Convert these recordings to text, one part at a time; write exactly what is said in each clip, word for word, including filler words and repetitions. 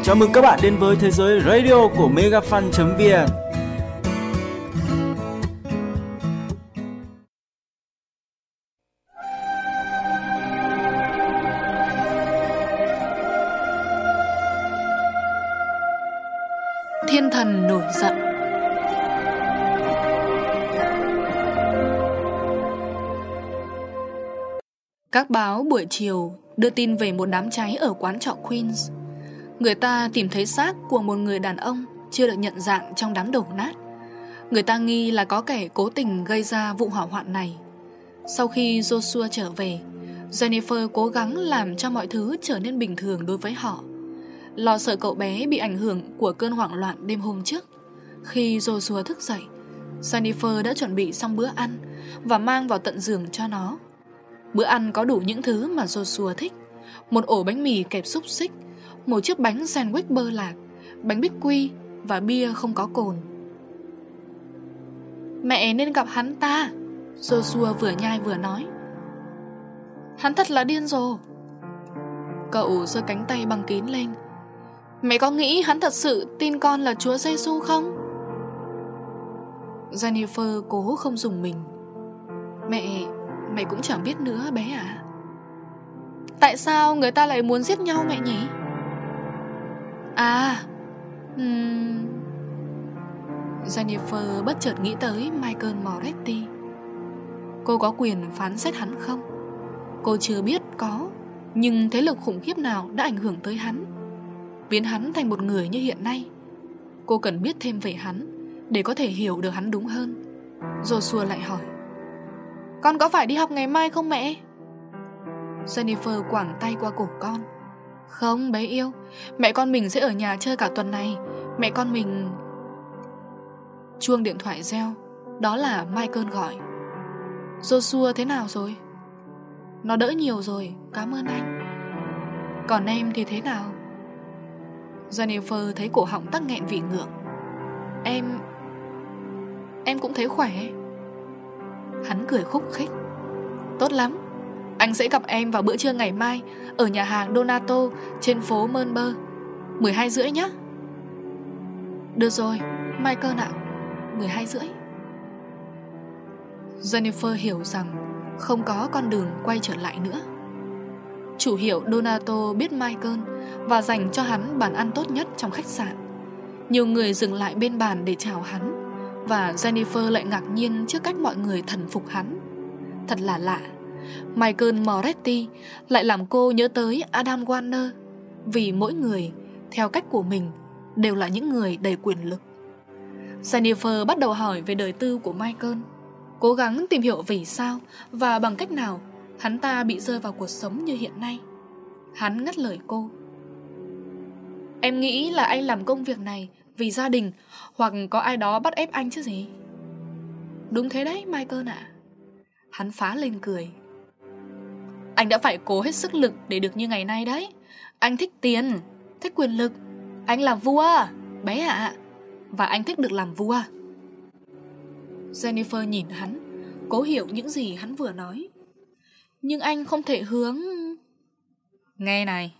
Chào mừng các bạn đến với thế giới radio của megafan chấm vn. Thiên thần nổi giận. Các báo buổi chiều đưa tin về một đám cháy ở quán trọ Queens. Người ta tìm thấy xác của một người đàn ông chưa được nhận dạng trong đám đổ nát. Người ta nghi là có kẻ cố tình gây ra vụ hỏa hoạn này. Sau khi Joshua trở về, Jennifer cố gắng làm cho mọi thứ trở nên bình thường đối với họ. Lo sợ cậu bé bị ảnh hưởng của cơn hoảng loạn đêm hôm trước. Khi Joshua thức dậy, Jennifer đã chuẩn bị xong bữa ăn và mang vào tận giường cho nó. Bữa ăn có đủ những thứ mà Joshua thích: một ổ bánh mì kẹp xúc xích, một chiếc bánh sandwich bơ lạc, bánh bích quy và bia không có cồn. Mẹ nên gặp hắn ta, Joshua vừa nhai vừa nói. Hắn thật là điên rồ. Cậu giơ cánh tay băng kín lên. Mẹ có nghĩ hắn thật sự tin con là Chúa Giêsu không? Jennifer cố không dùng mình. Mẹ, mẹ cũng chẳng biết nữa bé à. Tại sao người ta lại muốn giết nhau mẹ nhỉ? À um... Jennifer bất chợt nghĩ tới Michael Moretti. Cô có quyền phán xét hắn không? Cô chưa biết có, nhưng thế lực khủng khiếp nào đã ảnh hưởng tới hắn, biến hắn thành một người như hiện nay. Cô cần biết thêm về hắn để có thể hiểu được hắn đúng hơn. Joshua lại hỏi, con có phải đi học ngày mai không mẹ? Jennifer quàng tay qua cổ con. Không bé yêu, mẹ con mình sẽ ở nhà chơi cả tuần này. Mẹ con mình... Chuông điện thoại reo. Đó là Michael gọi. Joshua thế nào rồi? Nó đỡ nhiều rồi, cảm ơn anh. Còn em thì thế nào? Jennifer thấy cổ họng tắc nghẹn vì ngượng. Em... Em cũng thấy khỏe. Hắn cười khúc khích. Tốt lắm, anh sẽ gặp em vào bữa trưa ngày mai ở nhà hàng Donato trên phố Mernber, mười hai rưỡi nhé. Được rồi, Michael ạ, mười hai rưỡi. Jennifer hiểu rằng không có con đường quay trở lại nữa. Chủ hiệu Donato biết Michael và dành cho hắn bàn ăn tốt nhất trong khách sạn. Nhiều người dừng lại bên bàn để chào hắn, và Jennifer lại ngạc nhiên trước cách mọi người thần phục hắn. Thật là lạ, Michael Moretti lại làm cô nhớ tới Adam Warner, vì mỗi người, theo cách của mình, đều là những người đầy quyền lực. Jennifer bắt đầu hỏi về đời tư của Michael, cố gắng tìm hiểu vì sao và bằng cách nào hắn ta bị rơi vào cuộc sống như hiện nay. Hắn ngắt lời cô. Em nghĩ là anh làm công việc này vì gia đình hoặc có ai đó bắt ép anh chứ gì. Đúng thế đấy Michael ạ. Hắn phá lên cười. Anh đã phải cố hết sức lực để được như ngày nay đấy. Anh thích tiền, thích quyền lực. Anh là vua, bé ạ. Và anh thích được làm vua. Jennifer nhìn hắn, cố hiểu những gì hắn vừa nói. Nhưng anh không thể hướng... Nghe này.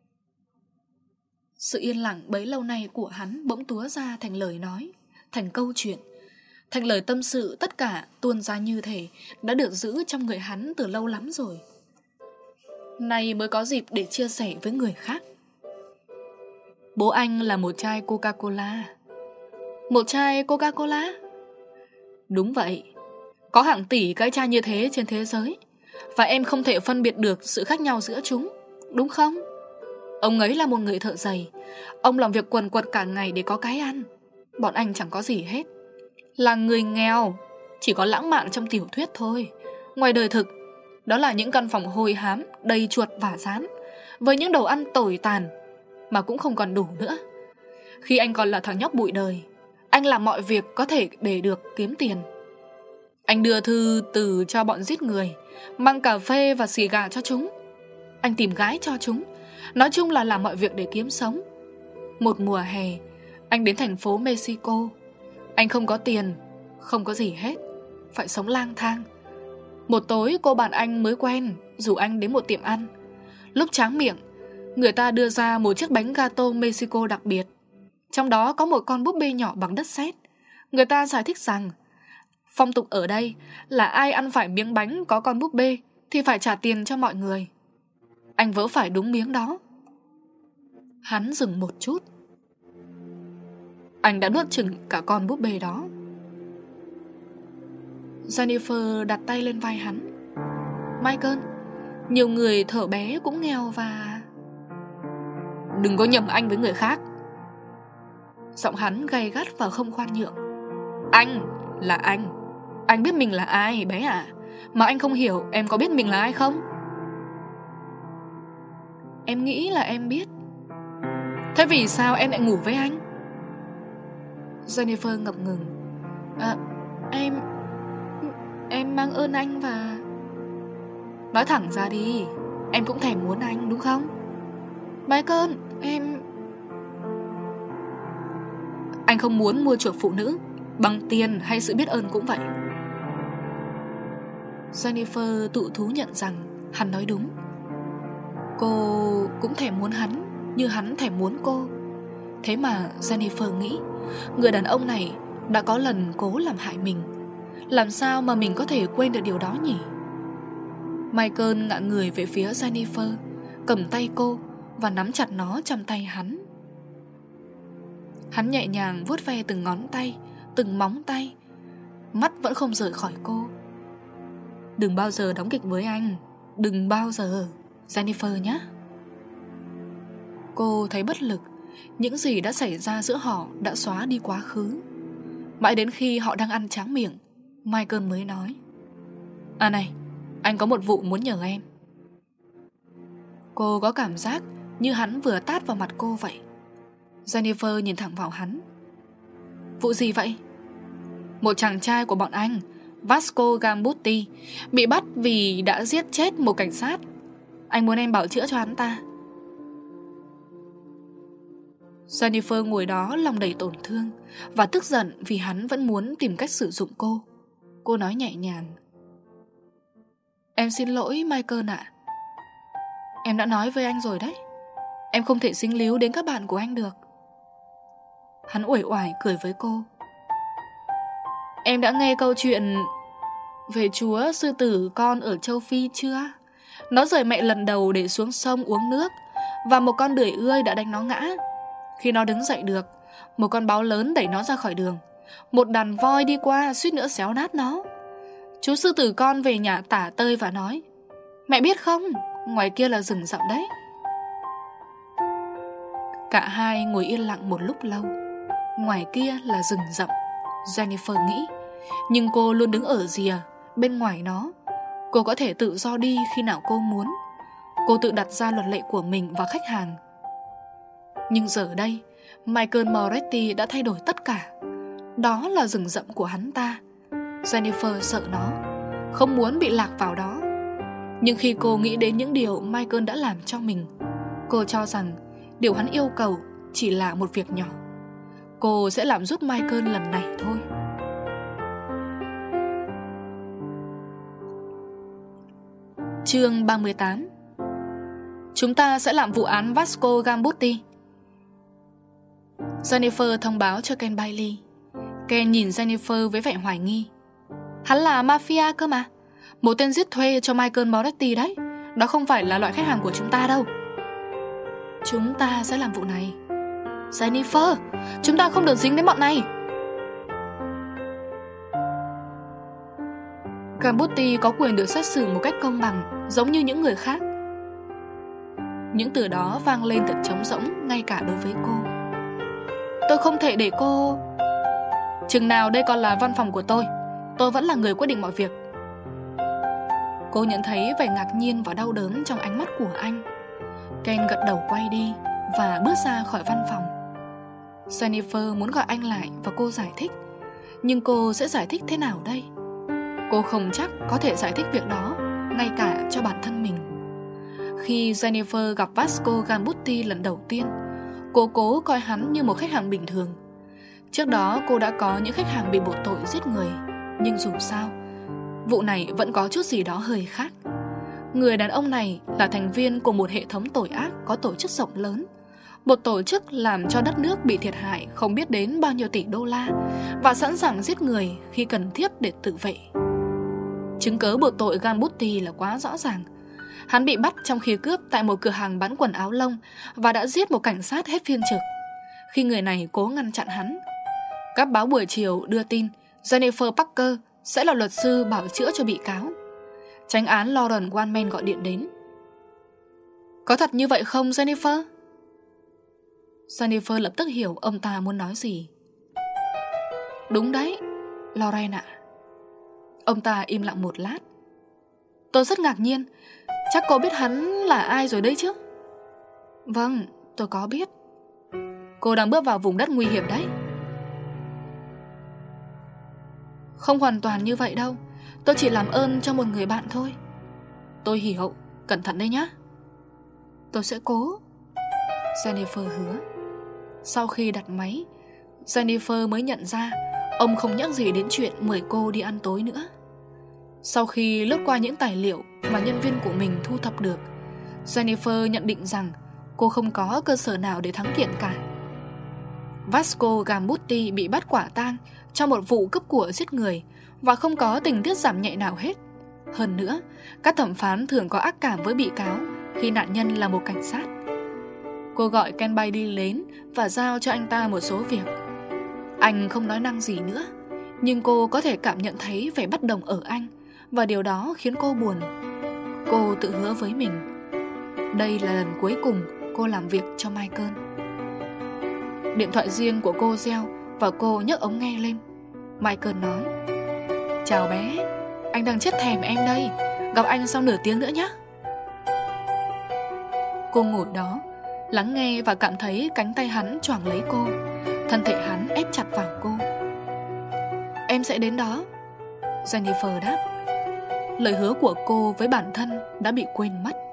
Sự yên lặng bấy lâu nay của hắn bỗng túa ra thành lời nói, thành câu chuyện, thành lời tâm sự, tất cả tuôn ra như thể đã được giữ trong người hắn từ lâu lắm rồi. Nay mới có dịp để chia sẻ với người khác. Bố anh là một chai Coca-Cola. Một chai Coca-Cola? Đúng vậy. Có hàng tỷ cái chai như thế trên thế giới, và em không thể phân biệt được sự khác nhau giữa chúng, đúng không? Ông ấy là một người thợ giày. Ông làm việc quần quật cả ngày để có cái ăn. Bọn anh chẳng có gì hết. Là người nghèo, chỉ có lãng mạn trong tiểu thuyết thôi. Ngoài đời thực, đó là những căn phòng hôi hám, đầy chuột và rán, với những đồ ăn tồi tàn mà cũng không còn đủ nữa. Khi anh còn là thằng nhóc bụi đời, anh làm mọi việc có thể để được kiếm tiền. Anh đưa thư từ cho bọn giết người, mang cà phê và xì gà cho chúng. Anh tìm gái cho chúng. Nói chung là làm mọi việc để kiếm sống. Một mùa hè, anh đến thành phố Mexico. Anh không có tiền, không có gì hết, phải sống lang thang. Một tối cô bạn anh mới quen rủ anh đến một tiệm ăn. Lúc tráng miệng, Người ta đưa ra một chiếc bánh gato Mexico đặc biệt, trong đó có một con búp bê nhỏ bằng đất sét. Người ta giải thích rằng phong tục ở đây là ai ăn phải miếng bánh có con búp bê thì phải trả tiền cho mọi người. Anh vớ phải đúng miếng đó. Hắn dừng một chút. Anh đã nuốt chửng cả con búp bê đó. Jennifer đặt tay lên vai hắn. Michael, nhiều người thở bé cũng nghèo và... Đừng có nhầm anh với người khác. Giọng hắn gay gắt và không khoan nhượng. Anh là anh. Anh biết mình là ai bé ạ. Mà anh không hiểu em có biết mình là ai không? Em nghĩ là em biết. Thế vì sao em lại ngủ với anh? Jennifer ngập ngừng. À, em... Em mang ơn anh và... Nói thẳng ra đi. Em cũng thèm muốn anh đúng không? Michael, em... Anh không muốn mua chuộc phụ nữ bằng tiền hay sự biết ơn cũng vậy. Jennifer tự thú nhận rằng hắn nói đúng. Cô cũng thèm muốn hắn như hắn thèm muốn cô. Thế mà Jennifer nghĩ người đàn ông này đã có lần cố làm hại mình. Làm sao mà mình có thể quên được điều đó nhỉ? Michael ngả người về phía Jennifer, cầm tay cô và nắm chặt nó trong tay hắn. Hắn nhẹ nhàng vuốt ve từng ngón tay, từng móng tay. Mắt vẫn không rời khỏi cô. Đừng bao giờ đóng kịch với anh. Đừng bao giờ, Jennifer nhé. Cô thấy bất lực. Những gì đã xảy ra giữa họ đã xóa đi quá khứ. Mãi đến khi họ đang ăn tráng miệng, Michael mới nói: À này, anh có một vụ muốn nhờ em. Cô có cảm giác như hắn vừa tát vào mặt cô vậy. Jennifer nhìn thẳng vào hắn. Vụ gì vậy? Một chàng trai của bọn anh, Vasco Gambutti, bị bắt vì đã giết chết một cảnh sát. Anh muốn em bảo chữa cho hắn ta. Jennifer ngồi đó lòng đầy tổn thương và tức giận vì hắn vẫn muốn tìm cách sử dụng cô. Cô nói nhẹ nhàng: Em xin lỗi Michael ạ. Em đã nói với anh rồi đấy. Em không thể dính líu đến các bạn của anh được. Hắn uể oải cười với cô. Em đã nghe câu chuyện về chúa sư tử con ở châu Phi chưa? Nó rời mẹ lần đầu để xuống sông uống nước, và một con đười ươi đã đánh nó ngã. Khi nó đứng dậy được, một con báo lớn đẩy nó ra khỏi đường. Một đàn voi đi qua suýt nữa xéo nát nó. Chú sư tử con về nhà tả tơi và nói: Mẹ biết không, ngoài kia là rừng rậm đấy. Cả hai ngồi yên lặng một lúc lâu. Ngoài kia là rừng rậm, Jennifer nghĩ. Nhưng cô luôn đứng ở rìa, bên ngoài nó. Cô có thể tự do đi khi nào cô muốn. Cô tự đặt ra luật lệ của mình và khách hàng. Nhưng giờ đây, Michael Moretti đã thay đổi tất cả. Đó là rừng rậm của hắn ta. Jennifer sợ nó, không muốn bị lạc vào đó. Nhưng khi cô nghĩ đến những điều Michael đã làm cho mình, cô cho rằng điều hắn yêu cầu chỉ là một việc nhỏ. Cô sẽ làm giúp Michael lần này thôi. Chương ba mươi tám. Chúng ta sẽ làm vụ án Vasco Gambutti. Jennifer thông báo cho Ken Bailey. Ken nhìn Jennifer với vẻ hoài nghi. Hắn là mafia cơ mà. Một tên giết thuê cho Michael Moretti đấy. Đó không phải là loại khách hàng của chúng ta đâu. Chúng ta sẽ làm vụ này. Jennifer, chúng ta không được dính đến bọn này. Gambutti có quyền được xét xử một cách công bằng, giống như những người khác. Những từ đó vang lên thật trống rỗng ngay cả đối với cô. Tôi không thể để cô... Chừng nào đây còn là văn phòng của tôi, tôi vẫn là người quyết định mọi việc. Cô nhận thấy vẻ ngạc nhiên và đau đớn trong ánh mắt của anh. Ken gật đầu quay đi và bước ra khỏi văn phòng. Jennifer muốn gọi anh lại và cô giải thích. Nhưng cô sẽ giải thích thế nào đây? Cô không chắc có thể giải thích việc đó, ngay cả cho bản thân mình. Khi Jennifer gặp Vasco Gambutti lần đầu tiên, cô cố coi hắn như một khách hàng bình thường. Trước đó cô đã có những khách hàng bị buộc tội giết người. Nhưng dù sao, vụ này vẫn có chút gì đó hơi khác. Người đàn ông này là thành viên của một hệ thống tội ác có tổ chức rộng lớn, một tổ chức làm cho đất nước bị thiệt hại không biết đến bao nhiêu tỷ đô la, và sẵn sàng giết người khi cần thiết để tự vệ. Chứng cớ buộc tội Gambutti là quá rõ ràng. Hắn bị bắt trong khi cướp tại một cửa hàng bán quần áo lông và đã giết một cảnh sát hết phiên trực khi người này cố ngăn chặn hắn. Các báo buổi chiều đưa tin Jennifer Parker sẽ là luật sư bảo chữa cho bị cáo. Chánh án Lauren Waldman gọi điện đến. Có thật như vậy không Jennifer? Jennifer lập tức hiểu ông ta muốn nói gì. Đúng đấy, Lauren ạ. Ông ta im lặng một lát. Tôi rất ngạc nhiên. Chắc cô biết hắn là ai rồi đấy chứ? Vâng, tôi có biết. Cô đang bước vào vùng đất nguy hiểm đấy. Không hoàn toàn như vậy đâu. Tôi chỉ làm ơn cho một người bạn thôi. Tôi hiểu, cẩn thận đấy nhá. Tôi sẽ cố, Jennifer hứa. Sau khi đặt máy, Jennifer mới nhận ra ông không nhắc gì đến chuyện mời cô đi ăn tối nữa. Sau khi lướt qua những tài liệu mà nhân viên của mình thu thập được, Jennifer nhận định rằng cô không có cơ sở nào để thắng kiện cả. Vasco Gambutti bị bắt quả tang trong một vụ cướp của giết người và không có tình tiết giảm nhẹ nào hết. Hơn nữa, các thẩm phán thường có ác cảm với bị cáo khi nạn nhân là một cảnh sát. Cô gọi Ken Bay đi đến và giao cho anh ta một số việc. Anh không nói năng gì nữa, nhưng cô có thể cảm nhận thấy vẻ bất đồng ở anh, và điều đó khiến cô buồn. Cô tự hứa với mình, đây là lần cuối cùng cô làm việc cho Michael. Điện thoại riêng của cô reo và cô nhấc ống nghe lên. Michael nói, chào bé, anh đang chết thèm em đây. Gặp anh sau nửa tiếng nữa nhé. Cô ngồi đó, lắng nghe và cảm thấy cánh tay hắn choàng lấy cô, thân thể hắn ép chặt vào cô. Em sẽ đến đó, Jennifer đáp. Lời hứa của cô với bản thân đã bị quên mất.